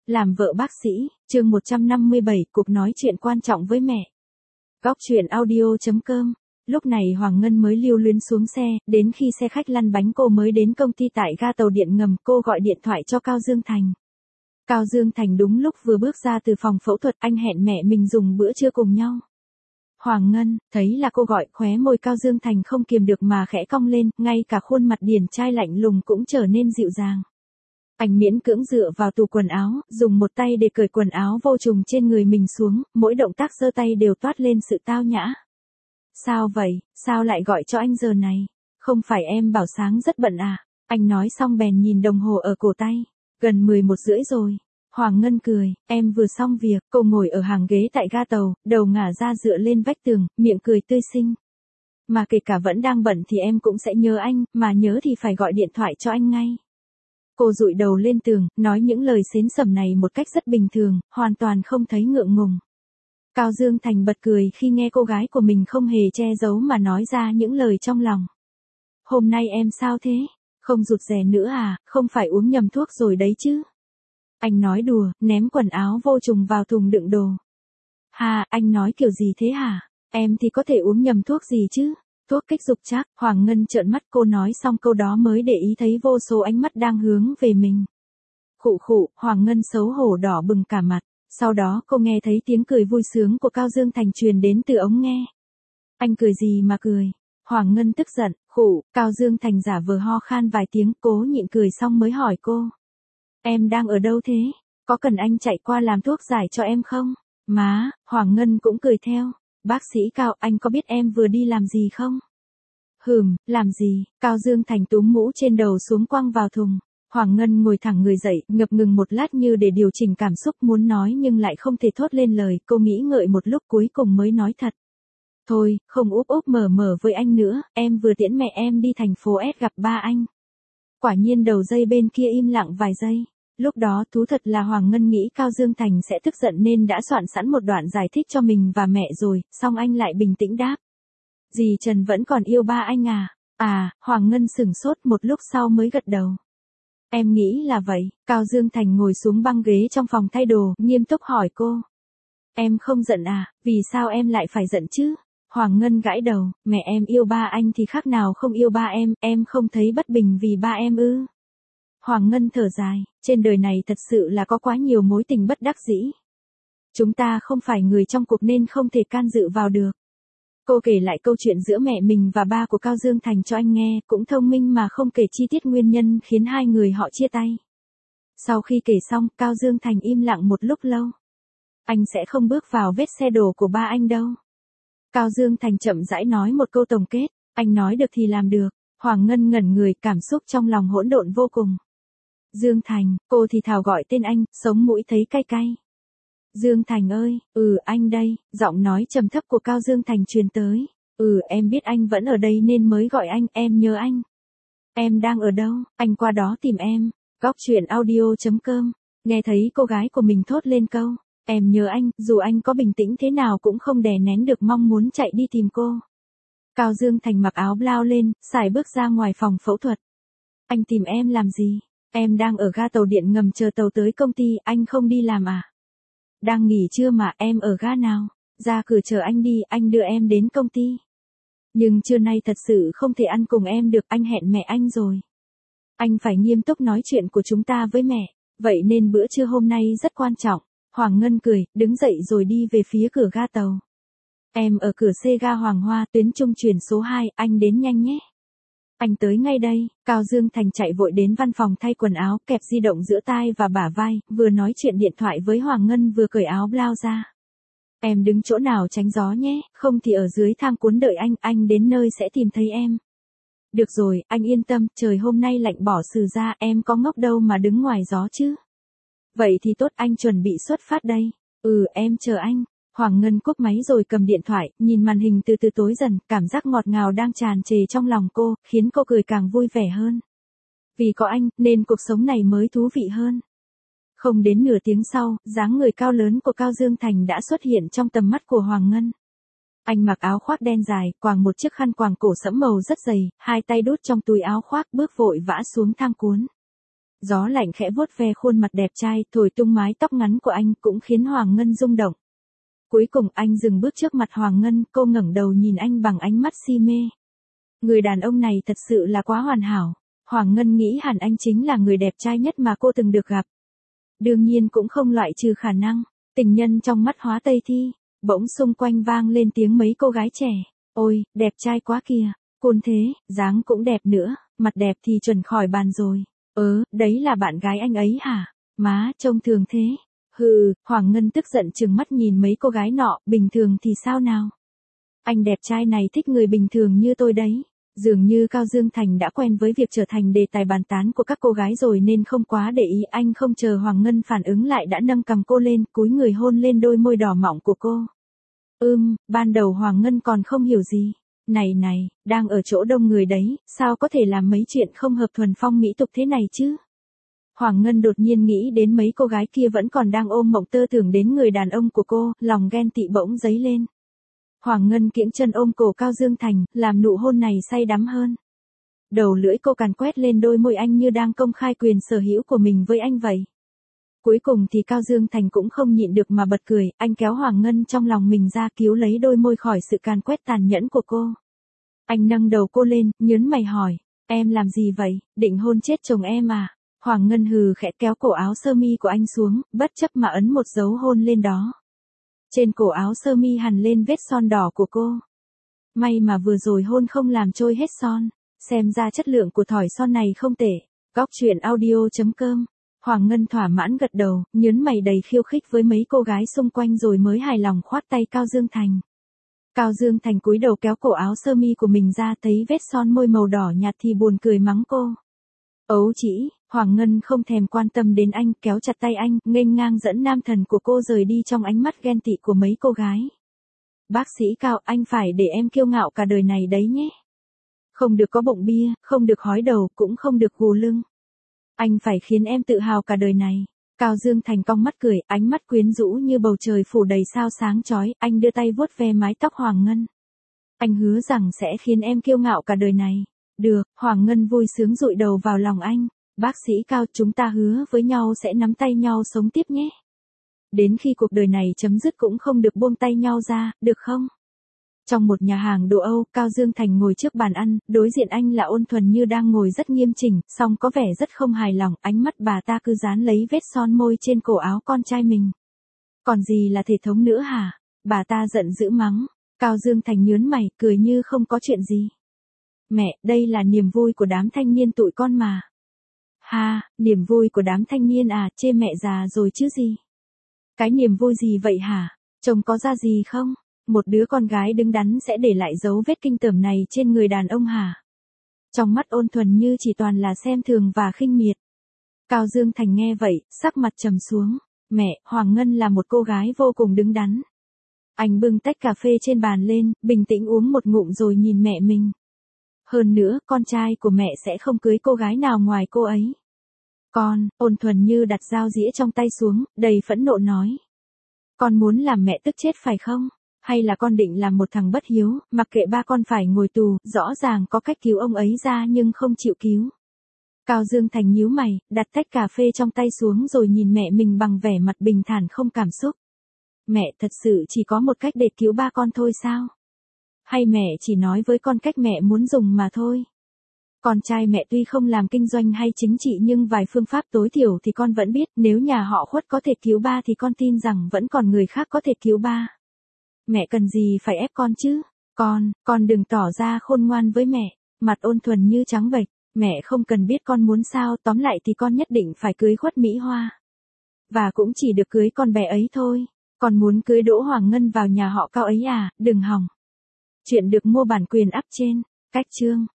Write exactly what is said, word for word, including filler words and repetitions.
Làm vợ bác sĩ, chương một trăm năm mươi bảy, cuộc nói chuyện quan trọng với mẹ. Góc truyện audio chấm com. Lúc này Hoàng Ngân mới lưu luyến xuống xe, đến khi xe khách lăn bánh cô mới đến công ty tại ga tàu điện ngầm, cô gọi điện thoại cho Cao Dương Thành. Cao Dương Thành đúng lúc vừa bước ra từ phòng phẫu thuật, anh hẹn mẹ mình dùng bữa trưa cùng nhau. Hoàng Ngân, thấy là cô gọi, khóe môi Cao Dương Thành không kiềm được mà khẽ cong lên, ngay cả khuôn mặt điển trai lạnh lùng cũng trở nên dịu dàng. Anh miễn cưỡng dựa vào tủ quần áo, dùng một tay để cởi quần áo vô trùng trên người mình xuống, mỗi động tác giơ tay đều toát lên sự tao nhã. Sao vậy, sao lại gọi cho anh giờ này? Không phải em bảo sáng rất bận à? Anh nói xong bèn nhìn đồng hồ ở cổ tay. Gần mười một rưỡi rồi. Hoàng Ngân cười, em vừa xong việc. Cô ngồi ở hàng ghế tại ga tàu, đầu ngả ra dựa lên vách tường, miệng cười tươi xinh. Mà kể cả vẫn đang bận thì em cũng sẽ nhớ anh, mà nhớ thì phải gọi điện thoại cho anh ngay. Cô dụi đầu lên tường, nói những lời xến xẩm này một cách rất bình thường, hoàn toàn không thấy ngượng ngùng. Cao Dương Thành bật cười khi nghe cô gái của mình không hề che giấu mà nói ra những lời trong lòng. Hôm nay em sao thế? Không rụt rè nữa à, không phải uống nhầm thuốc rồi đấy chứ? Anh nói đùa, ném quần áo vô trùng vào thùng đựng đồ. Hà, anh nói kiểu gì thế hả? Em thì có thể uống nhầm thuốc gì chứ? Thuốc kích dục chắc. Hoàng Ngân trợn mắt, cô nói xong câu đó mới để ý thấy vô số ánh mắt đang hướng về mình. Khụ khụ, Hoàng Ngân xấu hổ đỏ bừng cả mặt. Sau đó cô nghe thấy tiếng cười vui sướng của Cao Dương Thành truyền đến từ ống nghe. Anh cười gì mà cười? Hoàng Ngân tức giận, khụ. Cao Dương Thành giả vờ ho khan vài tiếng, cố nhịn cười xong mới hỏi cô. Em đang ở đâu thế? Có cần anh chạy qua làm thuốc giải cho em không? Má, Hoàng Ngân cũng cười theo. Bác sĩ Cao, anh có biết em vừa đi làm gì không? Hừm, làm gì? Cao Dương Thành túm mũ trên đầu xuống quăng vào thùng. Hoàng Ngân ngồi thẳng người dậy, ngập ngừng một lát như để điều chỉnh cảm xúc, muốn nói nhưng lại không thể thốt lên lời. Cô nghĩ ngợi một lúc cuối cùng mới nói thật. Thôi, không úp úp mở mở với anh nữa, em vừa tiễn mẹ em đi thành phố S gặp ba anh. Quả nhiên đầu dây bên kia im lặng vài giây. Lúc đó thú thật là Hoàng Ngân nghĩ Cao Dương Thành sẽ tức giận nên đã soạn sẵn một đoạn giải thích cho mình và mẹ rồi, xong anh lại bình tĩnh đáp. Dì Trần vẫn còn yêu ba anh à? À, Hoàng Ngân sửng sốt một lúc sau mới gật đầu. Em nghĩ là vậy. Cao Dương Thành ngồi xuống băng ghế trong phòng thay đồ, nghiêm túc hỏi cô. Em không giận à, vì sao em lại phải giận chứ? Hoàng Ngân gãi đầu, mẹ em yêu ba anh thì khác nào không yêu ba em, em không thấy bất bình vì ba em ư? Hoàng Ngân thở dài, trên đời này thật sự là có quá nhiều mối tình bất đắc dĩ. Chúng ta không phải người trong cuộc nên không thể can dự vào được. Cô kể lại câu chuyện giữa mẹ mình và ba của Cao Dương Thành cho anh nghe, cũng thông minh mà không kể chi tiết nguyên nhân khiến hai người họ chia tay. Sau khi kể xong, Cao Dương Thành im lặng một lúc lâu. Anh sẽ không bước vào vết xe đổ của ba anh đâu. Cao Dương Thành chậm rãi nói một câu tổng kết, anh nói được thì làm được. Hoàng Ngân ngẩn người, cảm xúc trong lòng hỗn độn vô cùng. Dương Thành, cô thì thào gọi tên anh, sống mũi thấy cay cay. Dương Thành ơi, ừ anh đây, giọng nói trầm thấp của Cao Dương Thành truyền tới. Ừ em biết anh vẫn ở đây nên mới gọi anh, em nhớ anh. Em đang ở đâu, anh qua đó tìm em. Góc truyện audio chấm com. Nghe thấy cô gái của mình thốt lên câu, em nhớ anh, dù anh có bình tĩnh thế nào cũng không đè nén được mong muốn chạy đi tìm cô. Cao Dương Thành mặc áo blau lên, sải bước ra ngoài phòng phẫu thuật. Anh tìm em làm gì? Em đang ở ga tàu điện ngầm chờ tàu tới công ty, anh không đi làm à? Đang nghỉ trưa mà, em ở ga nào? Ra cửa chờ anh đi, anh đưa em đến công ty. Nhưng trưa nay thật sự không thể ăn cùng em được, anh hẹn mẹ anh rồi. Anh phải nghiêm túc nói chuyện của chúng ta với mẹ, vậy nên bữa trưa hôm nay rất quan trọng. Hoàng Ngân cười, đứng dậy rồi đi về phía cửa ga tàu. Em ở cửa C ga Hoàng Hoa, tuyến trung chuyển số hai, anh đến nhanh nhé. Anh tới ngay đây. Cao Dương Thành chạy vội đến văn phòng thay quần áo, kẹp di động giữa tai và bả vai, vừa nói chuyện điện thoại với Hoàng Ngân vừa cởi áo blau ra. Em đứng chỗ nào tránh gió nhé, không thì ở dưới thang cuốn đợi anh, anh đến nơi sẽ tìm thấy em. Được rồi, anh yên tâm, trời hôm nay lạnh bỏ xừ ra, em có ngốc đâu mà đứng ngoài gió chứ. Vậy thì tốt, anh chuẩn bị xuất phát đây. Ừ, em chờ anh. Hoàng Ngân cúp máy rồi cầm điện thoại, nhìn màn hình từ từ tối dần, cảm giác ngọt ngào đang tràn trề trong lòng cô, khiến cô cười càng vui vẻ hơn. Vì có anh, nên cuộc sống này mới thú vị hơn. Không đến nửa tiếng sau, dáng người cao lớn của Cao Dương Thành đã xuất hiện trong tầm mắt của Hoàng Ngân. Anh mặc áo khoác đen dài, quàng một chiếc khăn quàng cổ sẫm màu rất dày, hai tay đút trong túi áo khoác bước vội vã xuống thang cuốn. Gió lạnh khẽ vuốt ve khuôn mặt đẹp trai, thổi tung mái tóc ngắn của anh cũng khiến Hoàng Ngân rung động. Cuối cùng anh dừng bước trước mặt Hoàng Ngân, cô ngẩng đầu nhìn anh bằng ánh mắt si mê. Người đàn ông này thật sự là quá hoàn hảo. Hoàng Ngân nghĩ hẳn anh chính là người đẹp trai nhất mà cô từng được gặp. Đương nhiên cũng không loại trừ khả năng, tình nhân trong mắt Hóa Tây Thi. Bỗng xung quanh vang lên tiếng mấy cô gái trẻ. Ôi, đẹp trai quá kìa, côn thế, dáng cũng đẹp nữa, mặt đẹp thì chuẩn khỏi bàn rồi. Ớ, đấy là bạn gái anh ấy hả? Má, trông thường thế. Hừ, Hoàng Ngân tức giận trừng mắt nhìn mấy cô gái nọ, bình thường thì sao nào? Anh đẹp trai này thích người bình thường như tôi đấy. Dường như Cao Dương Thành đã quen với việc trở thành đề tài bàn tán của các cô gái rồi nên không quá để ý. Anh không chờ Hoàng Ngân phản ứng lại đã nâng cầm cô lên, cúi người hôn lên đôi môi đỏ mọng của cô. Ưm, ban đầu Hoàng Ngân còn không hiểu gì. Này này, đang ở chỗ đông người đấy, sao có thể làm mấy chuyện không hợp thuần phong mỹ tục thế này chứ? Hoàng Ngân đột nhiên nghĩ đến mấy cô gái kia vẫn còn đang ôm mộng tơ tưởng đến người đàn ông của cô, lòng ghen tị bỗng dấy lên. Hoàng Ngân kiễng chân ôm cổ Cao Dương Thành, làm nụ hôn này say đắm hơn. Đầu lưỡi cô càn quét lên đôi môi anh như đang công khai quyền sở hữu của mình với anh vậy. Cuối cùng thì Cao Dương Thành cũng không nhịn được mà bật cười, anh kéo Hoàng Ngân trong lòng mình ra cứu lấy đôi môi khỏi sự càn quét tàn nhẫn của cô. Anh nâng đầu cô lên, nhớn mày hỏi, em làm gì vậy, định hôn chết chồng em à? Hoàng Ngân hừ khẽ kéo cổ áo sơ mi của anh xuống, bất chấp mà ấn một dấu hôn lên đó. Trên cổ áo sơ mi hằn lên vết son đỏ của cô. May mà vừa rồi hôn không làm trôi hết son, xem ra chất lượng của thỏi son này không tệ. Góc truyện audio chấm com. Hoàng Ngân thỏa mãn gật đầu, nhớn mày đầy khiêu khích với mấy cô gái xung quanh rồi mới hài lòng khoát tay Cao Dương Thành. Cao Dương Thành cúi đầu kéo cổ áo sơ mi của mình ra, thấy vết son môi màu đỏ nhạt thì buồn cười mắng cô. Ấu chỉ, Hoàng Ngân không thèm quan tâm đến anh, kéo chặt tay anh, nghênh ngang dẫn nam thần của cô rời đi trong ánh mắt ghen tị của mấy cô gái. Bác sĩ Cao, anh phải để em kiêu ngạo cả đời này đấy nhé. Không được có bụng bia, không được hói đầu, cũng không được gù lưng. Anh phải khiến em tự hào cả đời này. Cao Dương Thành cong mắt cười, ánh mắt quyến rũ như bầu trời phủ đầy sao sáng chói, anh đưa tay vuốt ve mái tóc Hoàng Ngân. Anh hứa rằng sẽ khiến em kiêu ngạo cả đời này. Được, Hoàng Ngân vui sướng dụi đầu vào lòng anh. Bác sĩ Cao, chúng ta hứa với nhau sẽ nắm tay nhau sống tiếp nhé. Đến khi cuộc đời này chấm dứt cũng không được buông tay nhau ra, được không? Trong một nhà hàng đồ Âu, Cao Dương Thành ngồi trước bàn ăn, đối diện anh là Ôn Thuần Như đang ngồi rất nghiêm chỉnh, song có vẻ rất không hài lòng, ánh mắt bà ta cứ dán lấy vết son môi trên cổ áo con trai mình. Còn gì là thể thống nữa hả? Bà ta giận dữ mắng. Cao Dương Thành nhớn mày, cười như không có chuyện gì. Mẹ, đây là niềm vui của đám thanh niên tụi con mà. Ha, niềm vui của đám thanh niên à, chê mẹ già rồi chứ gì? Cái niềm vui gì vậy hả? Chồng có ra gì không? Một đứa con gái đứng đắn sẽ để lại dấu vết kinh tởm này trên người đàn ông hả? Trong mắt Ôn Thuần Như chỉ toàn là xem thường và khinh miệt. Cao Dương Thành nghe vậy, sắc mặt trầm xuống. Mẹ, Hoàng Ngân là một cô gái vô cùng đứng đắn. Anh bưng tách cà phê trên bàn lên, bình tĩnh uống một ngụm rồi nhìn mẹ mình. Hơn nữa, con trai của mẹ sẽ không cưới cô gái nào ngoài cô ấy. Con, Ôn Thuần Như đặt dao dĩa trong tay xuống, đầy phẫn nộ nói. Con muốn làm mẹ tức chết phải không? Hay là con định làm một thằng bất hiếu, mặc kệ ba con phải ngồi tù, rõ ràng có cách cứu ông ấy ra nhưng không chịu cứu. Cao Dương Thành nhíu mày, đặt tách cà phê trong tay xuống rồi nhìn mẹ mình bằng vẻ mặt bình thản không cảm xúc. Mẹ thật sự chỉ có một cách để cứu ba con thôi sao? Hay mẹ chỉ nói với con cách mẹ muốn dùng mà thôi? Con trai mẹ tuy không làm kinh doanh hay chính trị nhưng vài phương pháp tối thiểu thì con vẫn biết, nếu nhà họ Khuất có thể cứu ba thì con tin rằng vẫn còn người khác có thể cứu ba. Mẹ cần gì phải ép con chứ? Con, con đừng tỏ ra khôn ngoan với mẹ. Mặt Ôn Thuần Như trắng bệch. Mẹ không cần biết con muốn sao, tóm lại thì con nhất định phải cưới Khuất Mỹ Hoa. Và cũng chỉ được cưới con bé ấy thôi. Con muốn cưới Đỗ Hoàng Ngân vào nhà họ Cao ấy à, đừng hòng. Chuyện được mua bản quyền up trên cách chương.